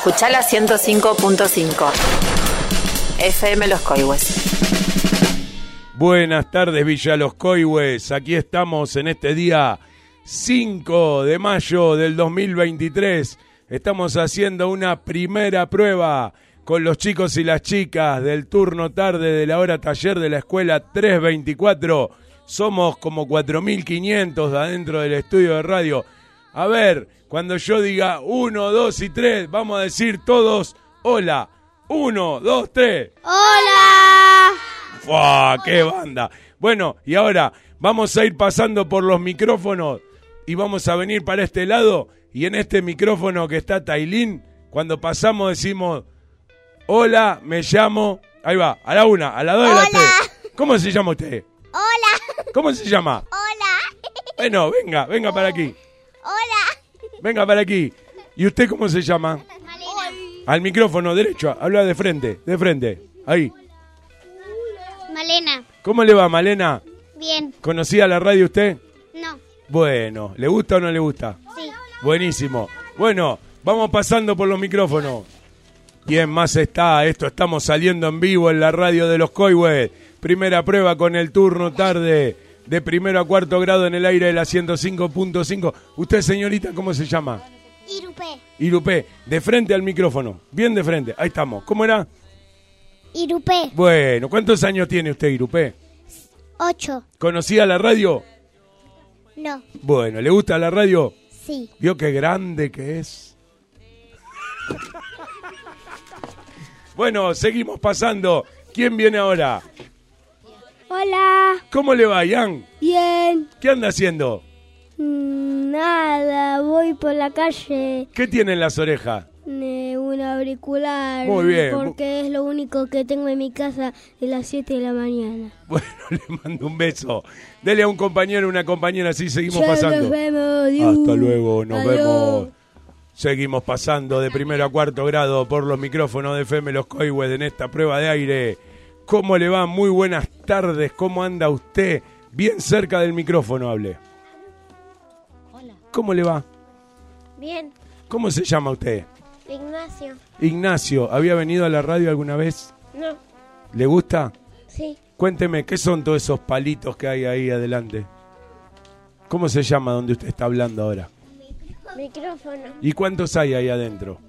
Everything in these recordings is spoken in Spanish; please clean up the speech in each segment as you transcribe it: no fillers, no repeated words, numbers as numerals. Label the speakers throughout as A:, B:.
A: Escuchala 105.5. FM Los Coihues.
B: Buenas tardes, Villa Los Coihues. Aquí estamos en este día 5 de mayo del 2023. Estamos haciendo una primera prueba con los chicos y las chicas del turno tarde de la hora taller de la escuela 324. Somos como 4.500 adentro del estudio de radio. A ver, cuando yo diga 1, 2 y 3, vamos a decir todos hola. 1, 2, 3.
C: ¡Hola!
B: ¡Fua! ¡Qué banda! Bueno, y ahora vamos a ir pasando por los micrófonos y vamos a venir para este lado. Y en este micrófono que está Tailín, cuando pasamos decimos hola, me llamo. Ahí va, a la 1, a la 2 y a la 3. ¿Cómo se llama usted?
C: Hola.
B: ¿Cómo se llama?
C: Hola.
B: Bueno, venga para aquí.
C: Hola.
B: Venga para aquí. ¿Y usted cómo se llama?
C: Malena.
B: Al micrófono derecho, habla de frente, ahí.
C: Malena.
B: ¿Cómo le va, Malena?
C: Bien.
B: ¿Conocía la radio usted?
C: No.
B: Bueno, ¿le gusta o no le gusta?
C: Sí.
B: Buenísimo. Bueno, vamos pasando por los micrófonos. ¿Quién más está? Estamos saliendo en vivo en la radio de Los Coihues. Primera prueba con el turno tarde de primero a cuarto grado en el aire de la 105.5. ¿Usted, señorita, cómo se llama?
C: Irupé.
B: Irupé, de frente al micrófono, bien de frente, ahí estamos. ¿Cómo era?
C: Irupé.
B: Bueno, ¿cuántos años tiene usted, Irupé?
C: 8.
B: ¿Conocía la radio?
C: No.
B: Bueno, ¿le gusta la radio?
C: Sí.
B: ¿Vio qué grande que es? Bueno, seguimos pasando. ¿Quién viene ahora?
C: Hola.
B: ¿Cómo le va, Ian?
C: Bien.
B: ¿Qué anda haciendo?
C: Nada, voy por la calle.
B: ¿Qué tiene en las orejas?
C: Un auricular.
B: Muy bien.
C: Porque es lo único que tengo en mi casa de las 7 de la mañana.
B: Bueno, le mando un beso. Dele a un compañero, una compañera, así seguimos
C: Ya
B: pasando.
C: nos vemos. Adiós.
B: Hasta luego, nos
C: Adiós.
B: vemos. Seguimos pasando de primero a cuarto grado por los micrófonos de FM Los Coihues en esta prueba de aire. ¿Cómo le va? Muy buenas tardes. ¿Cómo anda usted? Bien cerca del micrófono, hable.
C: Hola.
B: ¿Cómo le va?
C: Bien.
B: ¿Cómo se llama usted?
C: Ignacio.
B: Ignacio. ¿Había venido a la radio alguna vez?
C: No.
B: ¿Le gusta?
C: Sí.
B: Cuénteme, ¿qué son todos esos palitos que hay ahí adelante? ¿Cómo se llama donde usted está hablando ahora?
C: Micrófono.
B: ¿Y cuántos hay ahí adentro?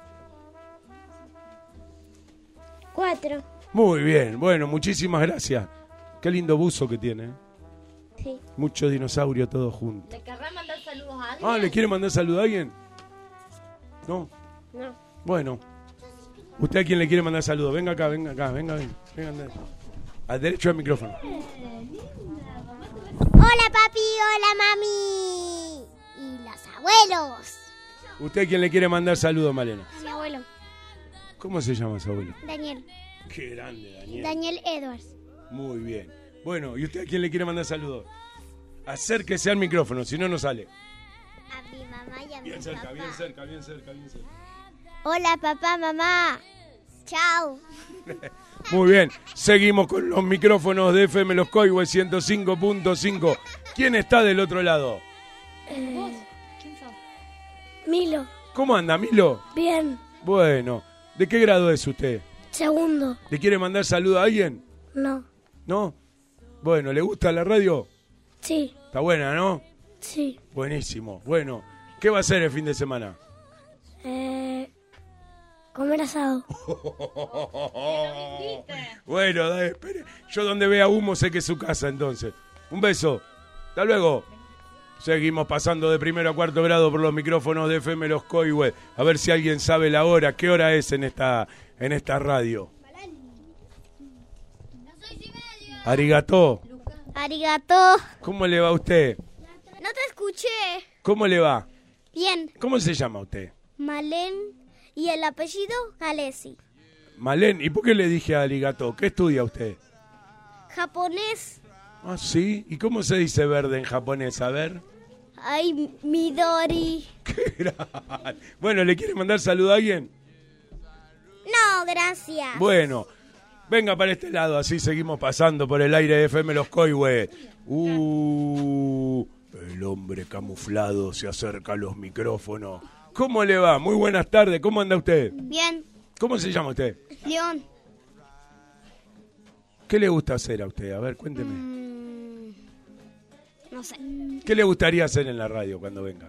C: 4.
B: Muy bien, bueno, muchísimas gracias. Qué lindo buzo que tiene.
C: Sí.
B: Mucho dinosaurio todo junto.
C: ¿Le querrá mandar saludos a alguien?
B: Ah, ¿le quiere mandar saludo a alguien? No.
C: No.
B: Bueno. ¿Usted a quién le quiere mandar saludo? Venga acá, venga. Al derecho del micrófono.
C: Hola papi, hola mami. Y los abuelos.
B: ¿Usted a quién le quiere mandar saludo, Malena?
C: Mi abuelo.
B: ¿Cómo se llama su abuelo?
C: Daniel.
B: Qué grande, Daniel.
C: Daniel Edwards.
B: Muy bien. Bueno, ¿y usted a quién le quiere mandar saludo? Acérquese al micrófono, si no, no sale.
C: A mi mamá y a mi
B: Bien cerca,
C: papá.
B: bien cerca.
C: Hola papá, mamá. Chao.
B: Muy bien, seguimos con los micrófonos de FM Los Coihues 105.5. ¿Quién está del otro lado?
C: ¿Quién sos? Milo.
B: ¿Cómo anda, Milo?
C: Bien.
B: Bueno, ¿de qué grado es usted?
C: Segundo.
B: ¿Le quiere mandar saludo a alguien?
C: No.
B: ¿No? Bueno, ¿le gusta la radio?
C: Sí.
B: Está buena, ¿no?
C: Sí.
B: Buenísimo. Bueno, ¿qué va a hacer el fin de semana?
C: Comer asado.
B: Bueno, dale, espere. Yo donde vea humo sé que es su casa, entonces. Un beso. Hasta luego. Seguimos pasando de primero a cuarto grado por los micrófonos de FM Los Coihues. A ver si alguien sabe la hora. ¿Qué hora es en esta radio? Arigató.
C: Arigato.
B: ¿Cómo le va a usted?
C: No te escuché.
B: ¿Cómo le va?
C: Bien.
B: ¿Cómo se llama usted?
C: Malén y el apellido Galesi.
B: Malén. ¿Y por qué le dije arigató? ¿Qué estudia usted?
C: Japonés.
B: Ah, sí. ¿Y cómo se dice verde en japonés? A ver.
C: Ay, Midori.
B: Qué gran. Bueno, ¿le quiere mandar saludo a alguien?
C: No, gracias.
B: Bueno, venga para este lado, así seguimos pasando por el aire de FM Los Coihues. El hombre camuflado se acerca a los micrófonos ¿Cómo le va? Muy buenas tardes. ¿Cómo anda usted?
C: Bien.
B: ¿Cómo se llama usted?
C: León.
B: ¿Qué le gusta hacer a usted? A ver, cuénteme.
C: No sé.
B: ¿Qué le gustaría hacer en la radio cuando venga?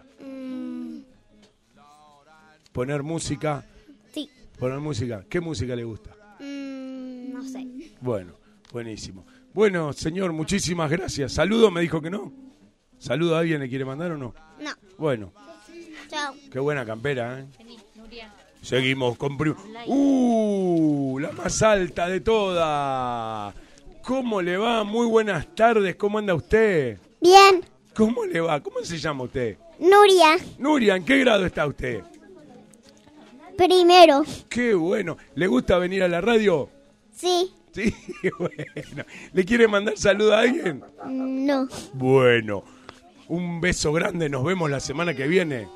B: ¿Poner música?
C: Sí.
B: ¿Poner música? ¿Qué música le gusta?
C: No sé.
B: Bueno, buenísimo. Bueno, señor, muchísimas gracias. ¿Saludo? ¿Me dijo que no? ¿Saludo a alguien le quiere mandar o no?
C: No.
B: Bueno,
C: Chao.
B: qué buena campera, ¿eh? Seguimos con... la más alta de todas. ¿Cómo le va? Muy buenas tardes. ¿Cómo anda usted?
C: Bien.
B: ¿Cómo le va? ¿Cómo se llama usted?
C: Nuria.
B: Nuria, ¿en qué grado está usted?
C: Primero.
B: Qué bueno. ¿Le gusta venir a la radio?
C: Sí.
B: Sí, bueno. ¿Le quiere mandar saludo a alguien?
C: No.
B: Bueno, un beso grande. Nos vemos la semana que viene.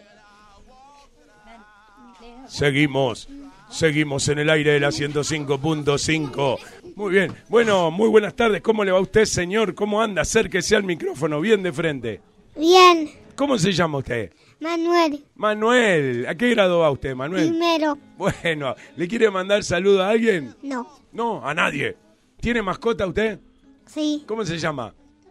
B: Seguimos en el aire de la 105.5. Muy bien. Bueno, muy buenas tardes. ¿Cómo le va a usted, señor? ¿Cómo anda? Acérquese al micrófono, bien de frente.
C: Bien.
B: ¿Cómo se llama usted?
C: Manuel.
B: Manuel. ¿A qué grado va usted, Manuel?
C: Primero.
B: Bueno, ¿le quiere mandar saludo a alguien?
C: No.
B: No, a nadie. ¿Tiene mascota usted?
C: Sí.
B: ¿Cómo se llama?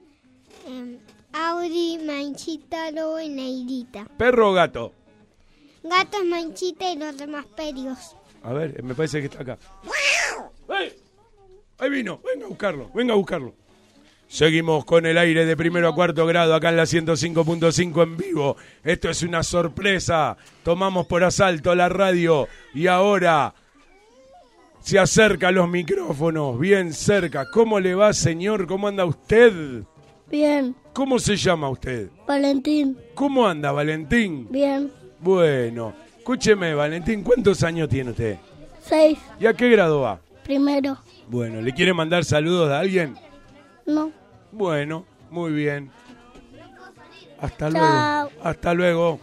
C: Audi, Manchita, Lobo y Neidita.
B: ¿Perro o gato?
C: Gato es Manchita y los demás perios.
B: A ver, me parece que está acá. ¡Ay! Ahí vino, venga a buscarlo. Seguimos con el aire de primero a cuarto grado acá en la 105.5 en vivo. Esto es una sorpresa. Tomamos por asalto la radio y ahora se acerca a los micrófonos, bien cerca. ¿Cómo le va, señor? ¿Cómo anda usted?
C: Bien.
B: ¿Cómo se llama usted?
C: Valentín.
B: ¿Cómo anda, Valentín?
C: Bien.
B: Bueno, escúcheme, Valentín, ¿cuántos años tiene usted?
C: 6.
B: ¿Y a qué grado va?
C: Primero.
B: Bueno, ¿le quiere mandar saludos a alguien?
C: No.
B: Bueno, muy bien. Hasta
C: Chao.
B: luego. Hasta luego.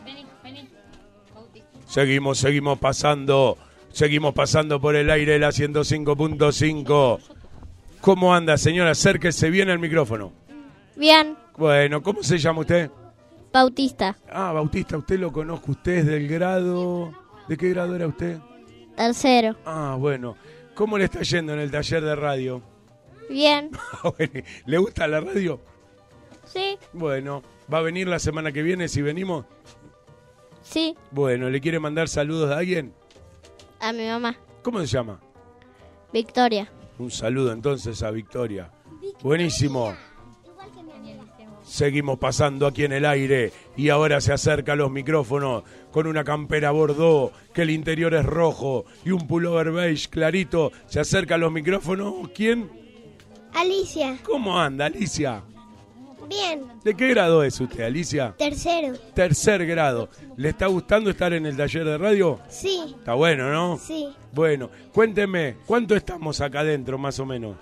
B: Seguimos pasando por el aire de la 105.5. ¿Cómo anda, señora? Acérquese bien al micrófono.
C: Bien.
B: Bueno, ¿cómo se llama usted?
C: Bautista.
B: Ah, Bautista, usted lo conozco. ¿Usted es del grado? ¿De qué grado era usted?
C: Tercero.
B: Ah, bueno. ¿Cómo le está yendo en el taller de radio?
C: Bien.
B: ¿Le gusta la radio?
C: Sí.
B: Bueno, ¿va a venir la semana que viene si venimos?
C: Sí.
B: Bueno, ¿le quiere mandar saludos a alguien?
C: A mi mamá.
B: ¿Cómo se llama?
C: Victoria.
B: Un saludo entonces a Victoria. Buenísimo. Seguimos pasando aquí en el aire y ahora se acerca a los micrófonos con una campera bordó, que el interior es rojo y un pullover beige clarito. Se acerca a los micrófonos. ¿Quién?
C: Alicia.
B: ¿Cómo anda, Alicia?
C: Bien.
B: ¿De qué grado es usted, Alicia?
C: Tercero.
B: Tercer grado. ¿Le está gustando estar en el taller de radio?
C: Sí.
B: Está bueno, ¿no?
C: Sí.
B: Bueno, cuénteme, ¿cuánto estamos acá adentro más o menos?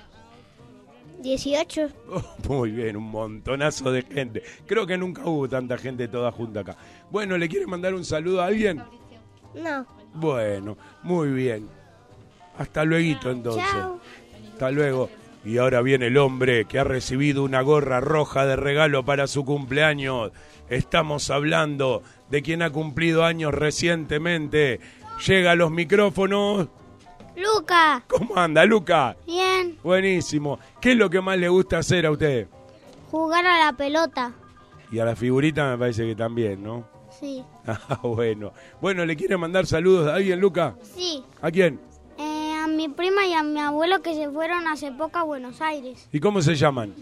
C: 18.
B: Oh, muy bien, un montonazo de gente. Creo que nunca hubo tanta gente toda junta acá. Bueno, ¿le quiere mandar un saludo a alguien?
C: No.
B: Bueno, muy bien. Hasta luego entonces.
C: Chao.
B: Hasta luego. Y ahora viene el hombre que ha recibido una gorra roja de regalo para su cumpleaños. Estamos hablando de quien ha cumplido años recientemente. Llega a los micrófonos.
C: Luca.
B: ¿Cómo anda, Luca?
C: Bien.
B: Buenísimo. ¿Qué es lo que más le gusta hacer a usted?
C: Jugar a la pelota.
B: Y a la figurita me parece que también, ¿no?
C: Sí.
B: Ah, bueno. Bueno, ¿le quiere mandar saludos a alguien, Luca?
C: Sí.
B: ¿A quién?
C: A mi prima y a mi abuelo que se fueron hace poco a Buenos Aires.
B: ¿Y cómo se llaman?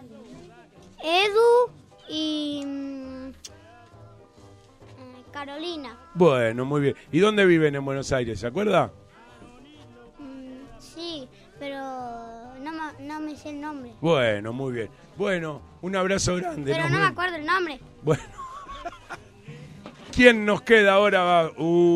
C: Edu y Carolina.
B: Bueno, muy bien. ¿Y dónde viven en Buenos Aires? ¿Se acuerda?
C: Sí, pero no me sé el nombre.
B: Bueno, muy bien. Bueno, un abrazo grande.
C: Pero no me acuerdo el nombre.
B: Bueno. ¿Quién nos queda ahora?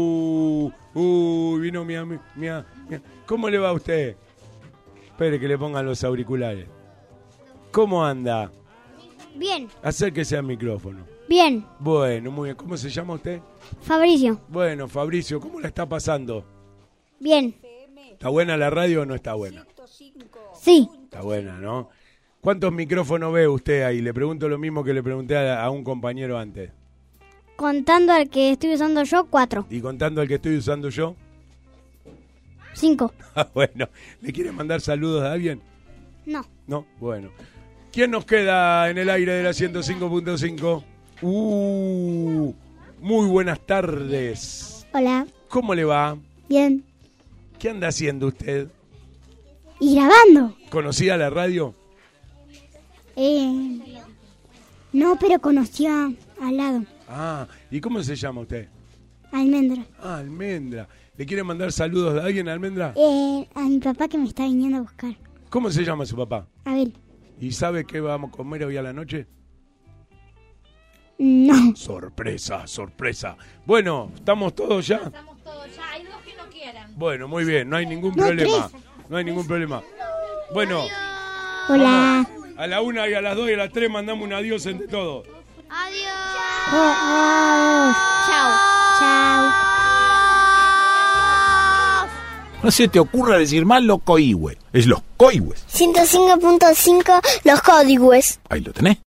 B: Vino mi amigo. ¿Cómo le va a usted? Espere que le pongan los auriculares. ¿Cómo anda?
C: Bien.
B: Acérquese al micrófono.
C: Bien.
B: Bueno, muy bien. ¿Cómo se llama usted?
C: Fabricio.
B: Bueno, Fabricio, ¿cómo la está pasando?
C: Bien.
B: ¿Está buena la radio o no está buena?
C: Sí.
B: Está buena, ¿no? ¿Cuántos micrófonos ve usted ahí? Le pregunto lo mismo que le pregunté a un compañero antes.
C: Contando al que estoy usando yo, 4.
B: Y contando el que estoy usando yo.
C: 5.
B: Bueno, ¿le quiere mandar saludos a alguien?
C: No.
B: No, bueno. ¿Quién nos queda en el aire de la 105.5? Muy buenas tardes.
C: Hola.
B: ¿Cómo le va?
C: Bien.
B: ¿Qué anda haciendo usted?
C: ¿Y grabando?
B: ¿Conocía la radio?
C: No, pero conoció al lado.
B: Ah, ¿y cómo se llama usted?
C: Almendra.
B: Ah, Almendra. ¿Le quiere mandar saludos a alguien, Almendra?
C: A mi papá que me está viniendo a buscar.
B: ¿Cómo se llama su papá?
C: Abel.
B: ¿Y sabe qué vamos a comer hoy a la noche?
C: No.
B: Sorpresa, sorpresa. Bueno, ¿estamos todos ya?
D: Estamos todos ya. Hay 2 que no quieran.
B: Bueno, muy bien, no hay ningún
C: No,
B: problema.
C: 3.
B: No hay ningún problema. Bueno,
C: Hola.
B: a la 1 y a las 2 y a las 3 mandamos un adiós entre todos.
C: Chao. Chao.
E: No se te ocurra decir mal los coihue. Es los coihues.
C: 105.5 Los Códigos.
E: Ahí lo tenés.